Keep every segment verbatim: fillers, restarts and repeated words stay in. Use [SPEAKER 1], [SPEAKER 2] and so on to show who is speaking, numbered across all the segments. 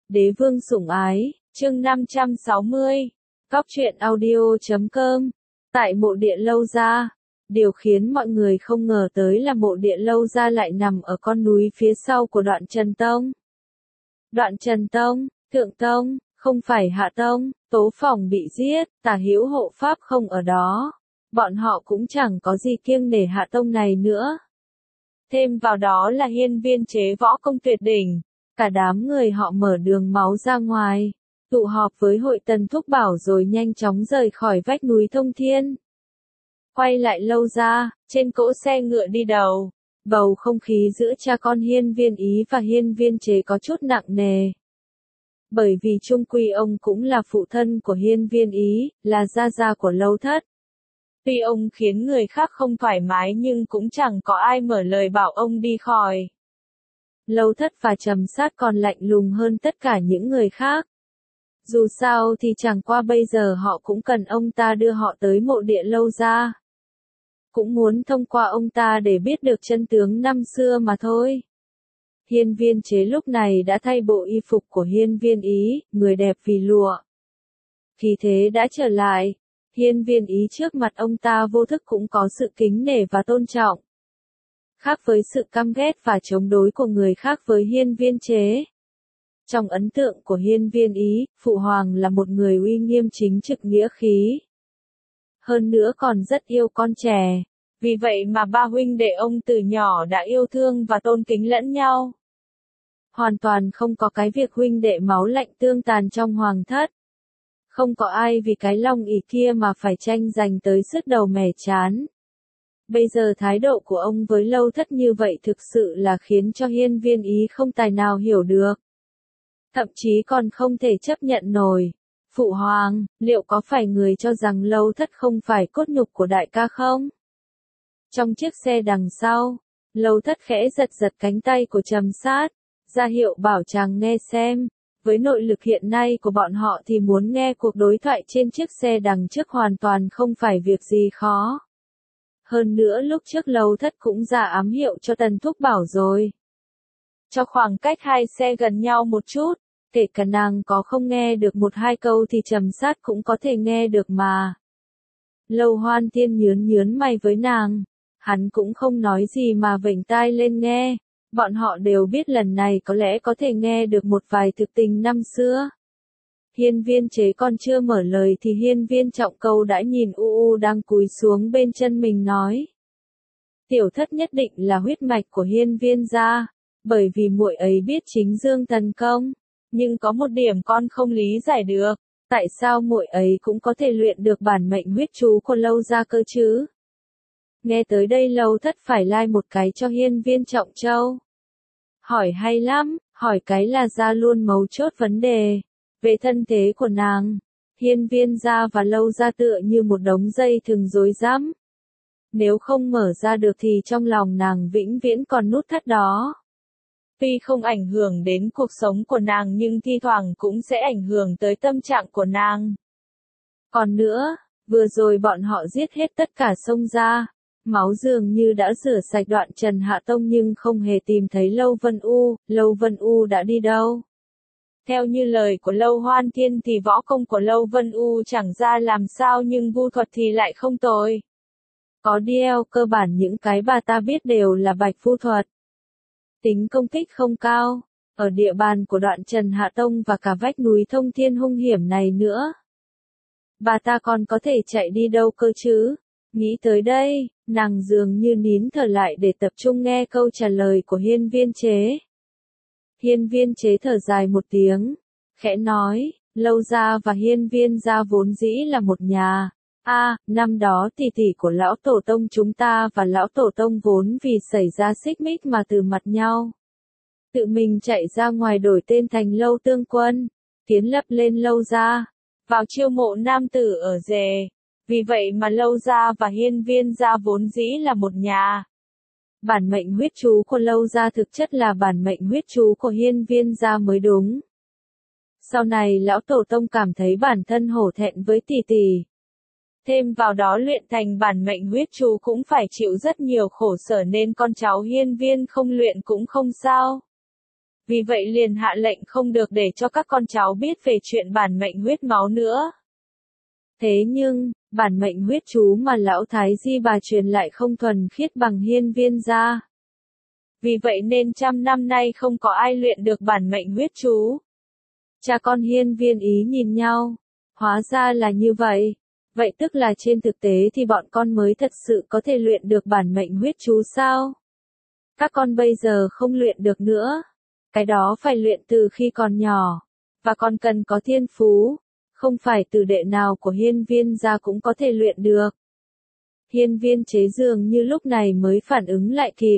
[SPEAKER 1] Đế vương sủng ái, chương năm trăm sáu mươi, Cóc truyện audio chấm com. Tại mộ địa Lâu Gia, điều khiến mọi người không ngờ tới là mộ địa Lâu Gia lại nằm ở con núi phía sau của Đoạn Trần Tông. Đoạn Trần Tông, Thượng Tông, không phải Hạ Tông, Tố Phỏng bị giết, Tả Hữu hộ pháp không ở đó. Bọn họ cũng chẳng có gì kiêng nể Hạ Tông này nữa. Thêm vào đó là hiên viên chế võ công tuyệt đỉnh. Cả đám người họ mở đường máu ra ngoài, tụ họp với hội Tần Thúc Bảo rồi nhanh chóng rời khỏi vách núi Thông Thiên. Quay lại Lâu Gia, trên cỗ xe ngựa đi đầu, bầu không khí giữa cha con hiên viên ý và hiên viên chế có chút nặng nề. Bởi vì chung quy ông cũng là phụ thân của hiên viên ý, là gia gia của Lâu Thất. Tuy ông khiến người khác không thoải mái nhưng cũng chẳng có ai mở lời bảo ông đi khỏi. Lâu Thất và Trầm Sát còn lạnh lùng hơn tất cả những người khác. Dù sao thì chẳng qua bây giờ họ cũng cần ông ta đưa họ tới mộ địa Lâu Gia. Cũng muốn thông qua ông ta để biết được chân tướng năm xưa mà thôi. Hiên viên chế lúc này đã thay bộ y phục của hiên viên ý, người đẹp vì lụa. Khí thế đã trở lại, hiên viên ý trước mặt ông ta vô thức cũng có sự kính nể và tôn trọng. Khác với sự căm ghét và chống đối của người khác với hiên viên chế. Trong ấn tượng của hiên viên ý, Phụ Hoàng là một người uy nghiêm chính trực nghĩa khí. Hơn nữa còn rất yêu con trẻ. Vì vậy mà ba huynh đệ ông từ nhỏ đã yêu thương và tôn kính lẫn nhau. Hoàn toàn không có cái việc huynh đệ máu lạnh tương tàn trong hoàng thất. Không có ai vì cái lòng ỷ kia mà phải tranh giành tới sứt đầu mẻ chán. Bây giờ thái độ của ông với Lâu Thất như vậy thực sự là khiến cho hiên viên ý không tài nào hiểu được. Thậm chí còn không thể chấp nhận nổi. Phụ Hoàng, liệu có phải người cho rằng Lâu Thất không phải cốt nhục của đại ca không? Trong chiếc xe đằng sau, Lâu Thất khẽ giật giật cánh tay của Trầm Sát, ra hiệu bảo chàng nghe xem. Với nội lực hiện nay của bọn họ thì muốn nghe cuộc đối thoại trên chiếc xe đằng trước hoàn toàn không phải việc gì khó. Hơn nữa lúc trước Lâu Thất cũng ra ám hiệu cho Tần Thúc Bảo rồi. Cho khoảng cách hai xe gần nhau một chút, kể cả nàng có không nghe được một hai câu thì Trầm Sát cũng có thể nghe được mà. Lâu Hoan Thiên nhướn nhướn mày với nàng, hắn cũng không nói gì mà vểnh tai lên nghe. Bọn họ đều biết lần này có lẽ có thể nghe được một vài thực tình năm xưa. Hiên viên chế còn chưa mở lời thì hiên viên Trọng Câu đã nhìn U U đang cúi xuống bên chân mình nói. Tiểu Thất nhất định là huyết mạch của hiên viên gia, bởi vì muội ấy biết chính dương thần công. Nhưng có một điểm con không lý giải được, tại sao muội ấy cũng có thể luyện được bản mệnh huyết chú của Lâu Gia cơ chứ? Nghe tới đây Lâu Thất phải lai like một cái cho hiên viên Trọng Châu. Hỏi hay lắm, hỏi cái là ra luôn mấu chốt vấn đề. Về thân thế của nàng, hiên viên gia và Lâu Gia tựa như một đống dây thừng rối rắm. Nếu không mở ra được thì trong lòng nàng vĩnh viễn còn nút thắt đó. Tuy không ảnh hưởng đến cuộc sống của nàng nhưng thi thoảng cũng sẽ ảnh hưởng tới tâm trạng của nàng. Còn nữa, vừa rồi bọn họ giết hết tất cả Sông Gia. Máu dường như đã rửa sạch Đoạn Trần Hạ Tông nhưng không hề tìm thấy Lâu Vân U, Lâu Vân U đã đi đâu? Theo như lời của Lâu Hoan Thiên thì võ công của Lâu Vân U chẳng ra làm sao nhưng vu thuật thì lại không tồi. Có điều cơ bản những cái bà ta biết đều là bạch vu thuật. Tính công kích không cao, ở địa bàn của Đoạn Trần Hạ Tông và cả vách núi Thông Thiên hung hiểm này nữa. Bà ta còn có thể chạy đi đâu cơ chứ? Nghĩ tới đây, nàng dường như nín thở lại để tập trung nghe câu trả lời của hiên viên chế. Hiên viên chế thở dài một tiếng, khẽ nói, Lâu Gia và hiên viên gia vốn dĩ là một nhà. A, à, năm đó tỷ tỷ của lão tổ tông chúng ta và lão tổ tông vốn vì xảy ra xích mích mà từ mặt nhau. Tự mình chạy ra ngoài đổi tên thành Lâu Tương Quân, tiến lập lên Lâu Gia, vào chiêu mộ nam tử ở rề. Vì vậy mà Lâu Gia và hiên viên gia vốn dĩ là một nhà. Bản mệnh huyết chú của Lâu Gia thực chất là bản mệnh huyết chú của hiên viên gia mới đúng. Sau này lão tổ tông cảm thấy bản thân hổ thẹn với tỷ tỷ. Thêm vào đó luyện thành bản mệnh huyết chú cũng phải chịu rất nhiều khổ sở nên con cháu hiên viên không luyện cũng không sao. Vì vậy liền hạ lệnh không được để cho các con cháu biết về chuyện bản mệnh huyết máu nữa. Thế nhưng, bản mệnh huyết chú mà lão Thái Di bà truyền lại không thuần khiết bằng Hiên Viên gia. Vì vậy nên trăm năm nay không có ai luyện được bản mệnh huyết chú. Cha con Hiên Viên ý nhìn nhau. Hóa ra là như vậy. Vậy tức là trên thực tế thì bọn con mới thật sự có thể luyện được bản mệnh huyết chú sao? Các con bây giờ không luyện được nữa. Cái đó phải luyện từ khi còn nhỏ. Và còn cần có thiên phú. Không phải tử đệ nào của Hiên Viên gia cũng có thể luyện được. Hiên Viên chế dường như lúc này mới phản ứng lại kịp.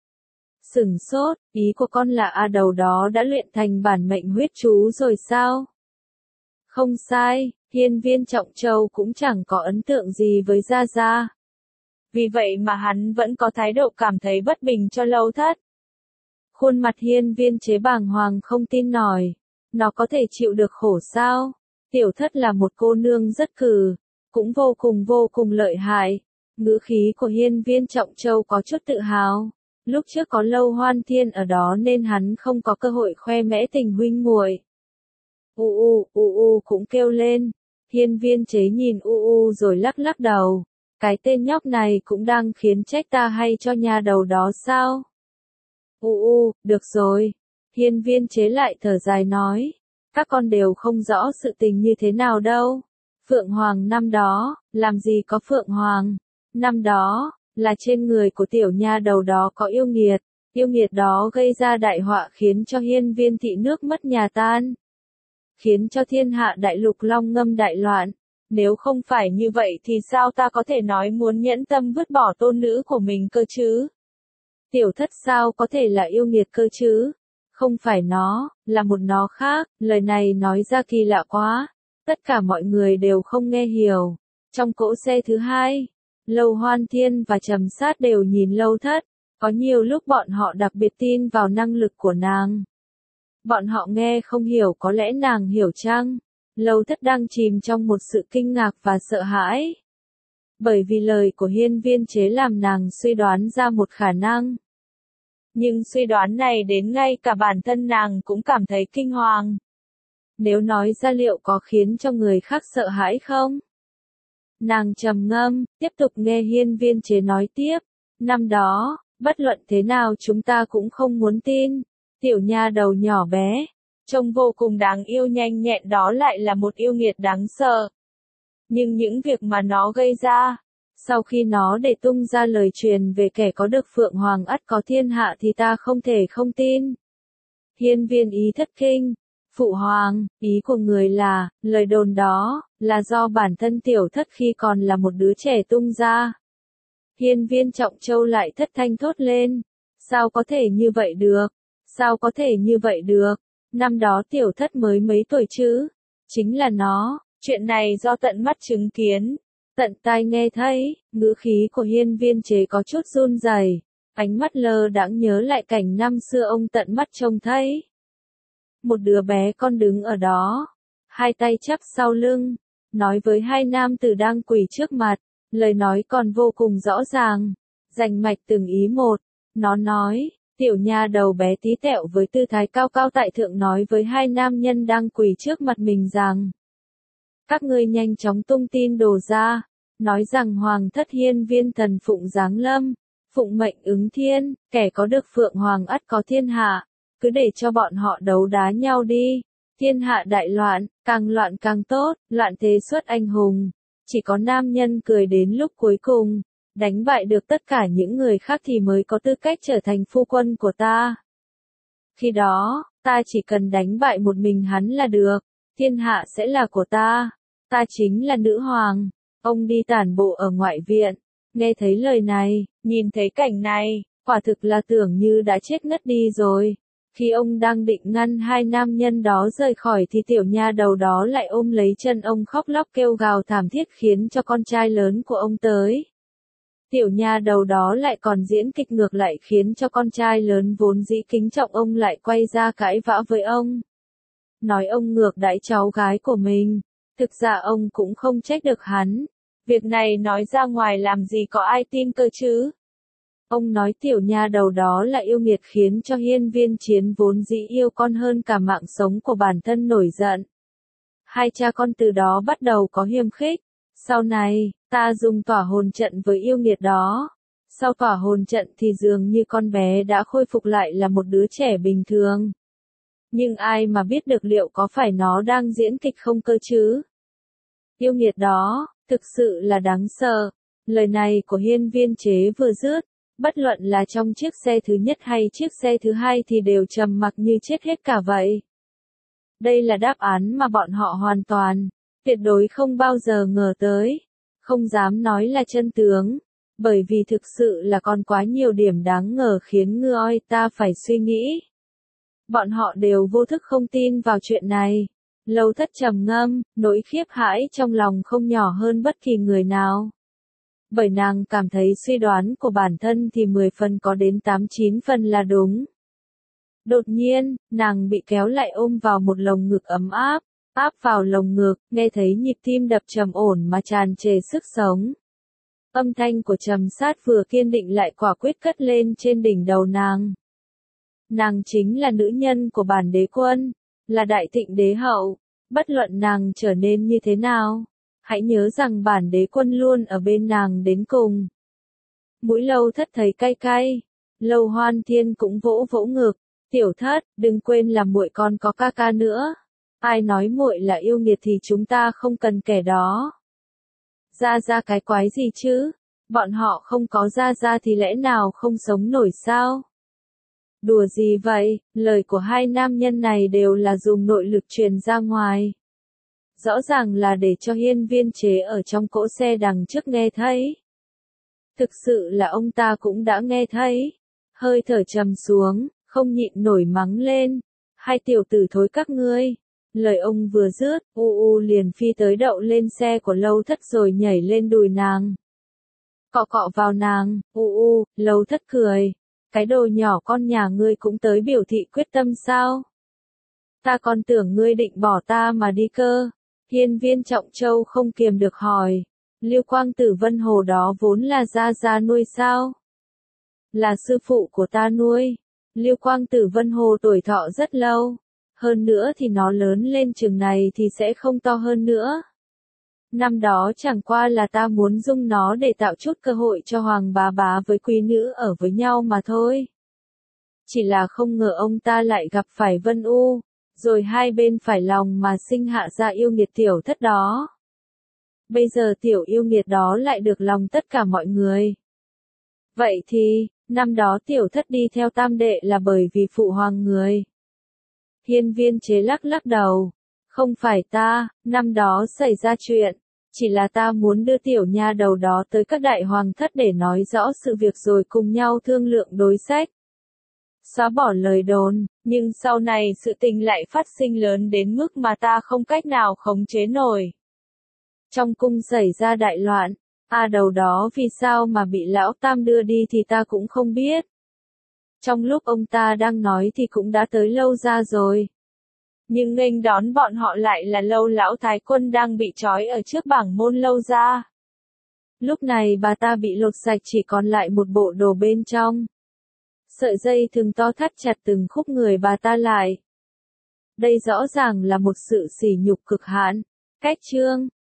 [SPEAKER 1] Sửng sốt, ý của con là A đầu đó đã luyện thành bản mệnh huyết chú rồi sao? Không sai, Hiên Viên Trọng Châu cũng chẳng có ấn tượng gì với Gia Gia. Vì vậy mà hắn vẫn có thái độ cảm thấy bất bình cho Lâu Thất. Khuôn mặt Hiên Viên chế bàng hoàng không tin nổi. Nó có thể chịu được khổ sao? Tiểu Thất là một cô nương rất cừ, cũng vô cùng vô cùng lợi hại. Ngữ khí của Hiên Viên Trọng Châu có chút tự hào. Lúc trước có Lâu Hoan Thiên ở đó nên hắn không có cơ hội khoe mẽ tình huynh muội. U u, u u cũng kêu lên. Hiên Viên chế nhìn u u rồi lắc lắc đầu. Cái tên nhóc này cũng đang khiến trách ta hay cho nhà đầu đó sao? U u, được rồi. Hiên Viên chế lại thở dài nói. Các con đều không rõ sự tình như thế nào đâu. Phượng Hoàng năm đó, làm gì có Phượng Hoàng? Năm đó, là trên người của tiểu nha đầu đó có yêu nghiệt. Yêu nghiệt đó gây ra đại họa khiến cho Hiên Viên thị nước mất nhà tan. Khiến cho thiên hạ đại lục long ngâm đại loạn. Nếu không phải như vậy thì sao ta có thể nói muốn nhẫn tâm vứt bỏ tôn nữ của mình cơ chứ? Tiểu Thất sao có thể là yêu nghiệt cơ chứ? Không phải nó, là một nó khác, lời này nói ra kỳ lạ quá. Tất cả mọi người đều không nghe hiểu. Trong cỗ xe thứ hai, Lâu Hoan Thiên và Trầm Sát đều nhìn Lâu Thất. Có nhiều lúc bọn họ đặc biệt tin vào năng lực của nàng. Bọn họ nghe không hiểu có lẽ nàng hiểu chăng? Lâu Thất đang chìm trong một sự kinh ngạc và sợ hãi. Bởi vì lời của Hiên Viên chế làm nàng suy đoán ra một khả năng. Nhưng suy đoán này đến ngay cả bản thân nàng cũng cảm thấy kinh hoàng. Nếu nói ra liệu có khiến cho người khác sợ hãi không? Nàng trầm ngâm, tiếp tục nghe Hiên Viên chế nói tiếp. Năm đó, bất luận thế nào chúng ta cũng không muốn tin. Tiểu nha đầu nhỏ bé, trông vô cùng đáng yêu nhanh nhẹn đó lại là một yêu nghiệt đáng sợ. Nhưng những việc mà nó gây ra, sau khi nó để tung ra lời truyền về kẻ có được Phượng Hoàng ắt có thiên hạ thì ta không thể không tin. Hiên Viên ý thất kinh. Phụ Hoàng, ý của người là, lời đồn đó, là do bản thân Tiểu Thất khi còn là một đứa trẻ tung ra. Hiên Viên Trọng Châu lại thất thanh thốt lên. Sao có thể như vậy được? Sao có thể như vậy được? Năm đó Tiểu Thất mới mấy tuổi chứ? Chính là nó, chuyện này do tận mắt chứng kiến, tận tai nghe thấy, ngữ khí của Hiên Viên chế có chút run rẩy, ánh mắt lơ đãng nhớ lại cảnh năm xưa ông tận mắt trông thấy. Một đứa bé con đứng ở đó, hai tay chắp sau lưng, nói với hai nam tử đang quỳ trước mặt, lời nói còn vô cùng rõ ràng, rành mạch từng ý một. Nó nói, tiểu nha đầu bé tí tẹo với tư thái cao cao tại thượng nói với hai nam nhân đang quỳ trước mặt mình rằng, các ngươi nhanh chóng tung tin đồ ra, nói rằng Hoàng thất Hiên Viên thần phụng giáng lâm, phụng mệnh ứng thiên, kẻ có được Phượng Hoàng ắt có thiên hạ, cứ để cho bọn họ đấu đá nhau đi, thiên hạ đại loạn, càng loạn càng tốt, loạn thế xuất anh hùng, chỉ có nam nhân cười đến lúc cuối cùng, đánh bại được tất cả những người khác thì mới có tư cách trở thành phu quân của ta. Khi đó, ta chỉ cần đánh bại một mình hắn là được, thiên hạ sẽ là của ta, ta chính là nữ hoàng. Ông đi tản bộ ở ngoại viện, nghe thấy lời này, nhìn thấy cảnh này, quả thực là tưởng như đã chết ngất đi rồi. Khi ông đang định ngăn hai nam nhân đó rời khỏi thì tiểu nha đầu đó lại ôm lấy chân ông khóc lóc kêu gào thảm thiết khiến cho con trai lớn của ông tới. Tiểu nha đầu đó lại còn diễn kịch ngược lại khiến cho con trai lớn vốn dĩ kính trọng ông lại quay ra cãi vã với ông. Nói ông ngược đãi cháu gái của mình, thực ra ông cũng không trách được hắn. Việc này nói ra ngoài làm gì có ai tin cơ chứ. Ông nói tiểu nha đầu đó là yêu nghiệt khiến cho hiên viên chiến vốn dĩ yêu con hơn cả mạng sống của bản thân nổi giận. Hai cha con từ đó bắt đầu có hiềm khích. Sau này, ta dùng tỏa hồn trận với yêu nghiệt đó. Sau tỏa hồn trận thì dường như con bé đã khôi phục lại là một đứa trẻ bình thường. Nhưng ai mà biết được liệu có phải nó đang diễn kịch không cơ chứ? Yêu nghiệt đó, thực sự là đáng sợ. Lời này của hiên viên chế vừa dứt, bất luận là trong chiếc xe thứ nhất hay chiếc xe thứ hai thì đều trầm mặc như chết hết cả vậy. Đây là đáp án mà bọn họ hoàn toàn, tuyệt đối không bao giờ ngờ tới. Không dám nói là chân tướng, bởi vì thực sự là còn quá nhiều điểm đáng ngờ khiến người ta phải suy nghĩ. Bọn họ đều vô thức không tin vào chuyện này. Lâu Thất trầm ngâm, nỗi khiếp hãi trong lòng không nhỏ hơn bất kỳ người nào. Bởi nàng cảm thấy suy đoán của bản thân thì mười phần có đến tám chín phần là đúng. Đột nhiên, nàng bị kéo lại ôm vào một lồng ngực ấm áp, áp vào lồng ngực, nghe thấy nhịp tim đập trầm ổn mà tràn trề sức sống. Âm thanh của Trầm Sát vừa kiên định lại quả quyết cất lên trên đỉnh đầu nàng. Nàng chính là nữ nhân của bản đế quân, là đại thịnh đế hậu, bất luận nàng trở nên như thế nào, hãy nhớ rằng bản đế quân luôn ở bên nàng đến cùng. Mũi Lâu Thất thấy cay cay, Lâu Hoan Thiên cũng vỗ vỗ ngực, tiểu thất, đừng quên là muội còn có ca ca nữa. Ai nói muội là yêu nghiệt thì chúng ta không cần kẻ đó. Ra ra cái quái gì chứ? Bọn họ không có ra ra thì lẽ nào không sống nổi sao? Đùa gì vậy, lời của hai nam nhân này đều là dùng nội lực truyền ra ngoài. Rõ ràng là để cho hiên viên chế ở trong cỗ xe đằng trước nghe thấy. Thực sự là ông ta cũng đã nghe thấy. Hơi thở trầm xuống, không nhịn nổi mắng lên. Hai tiểu tử thối các ngươi. Lời ông vừa dứt, u u liền phi tới đậu lên xe của Lâu Thất rồi nhảy lên đùi nàng. Cọ cọ vào nàng, u u, Lâu Thất cười. Cái đồ nhỏ con nhà ngươi cũng tới biểu thị quyết tâm sao? Ta còn tưởng ngươi định bỏ ta mà đi cơ. Hiên viên Trọng Châu không kiềm được hỏi. Lưu Quang Tử Vân Hồ đó vốn là gia gia nuôi sao? Là sư phụ của ta nuôi. Lưu Quang Tử Vân Hồ tuổi thọ rất lâu. Hơn nữa thì nó lớn lên chừng này thì sẽ không to hơn nữa. Năm đó chẳng qua là ta muốn dung nó để tạo chút cơ hội cho Hoàng bá bá với quý nữ ở với nhau mà thôi. Chỉ là không ngờ ông ta lại gặp phải Vân U, rồi hai bên phải lòng mà sinh hạ ra yêu nghiệt tiểu thất đó. Bây giờ tiểu yêu nghiệt đó lại được lòng tất cả mọi người. Vậy thì, năm đó tiểu thất đi theo tam đệ là bởi vì phụ hoàng người. Hiên viên chế lắc lắc đầu. Không phải ta, năm đó xảy ra chuyện. Chỉ là ta muốn đưa tiểu nha đầu đó tới các đại hoàng thất để nói rõ sự việc rồi cùng nhau thương lượng đối sách. Xóa bỏ lời đồn, nhưng sau này sự tình lại phát sinh lớn đến mức mà ta không cách nào khống chế nổi. Trong cung xảy ra đại loạn, a đầu đó vì sao mà bị lão tam đưa đi thì ta cũng không biết. Trong lúc ông ta đang nói thì cũng đã tới Lâu ra rồi. Nhưng nghênh đón bọn họ lại là Lâu lão thái quân đang bị trói ở trước bảng môn Lâu ra. Lúc này bà ta bị lột sạch chỉ còn lại một bộ đồ bên trong. Sợi dây thừng to thắt chặt từng khúc người bà ta lại. Đây rõ ràng là một sự sỉ nhục cực hạn. Cách chương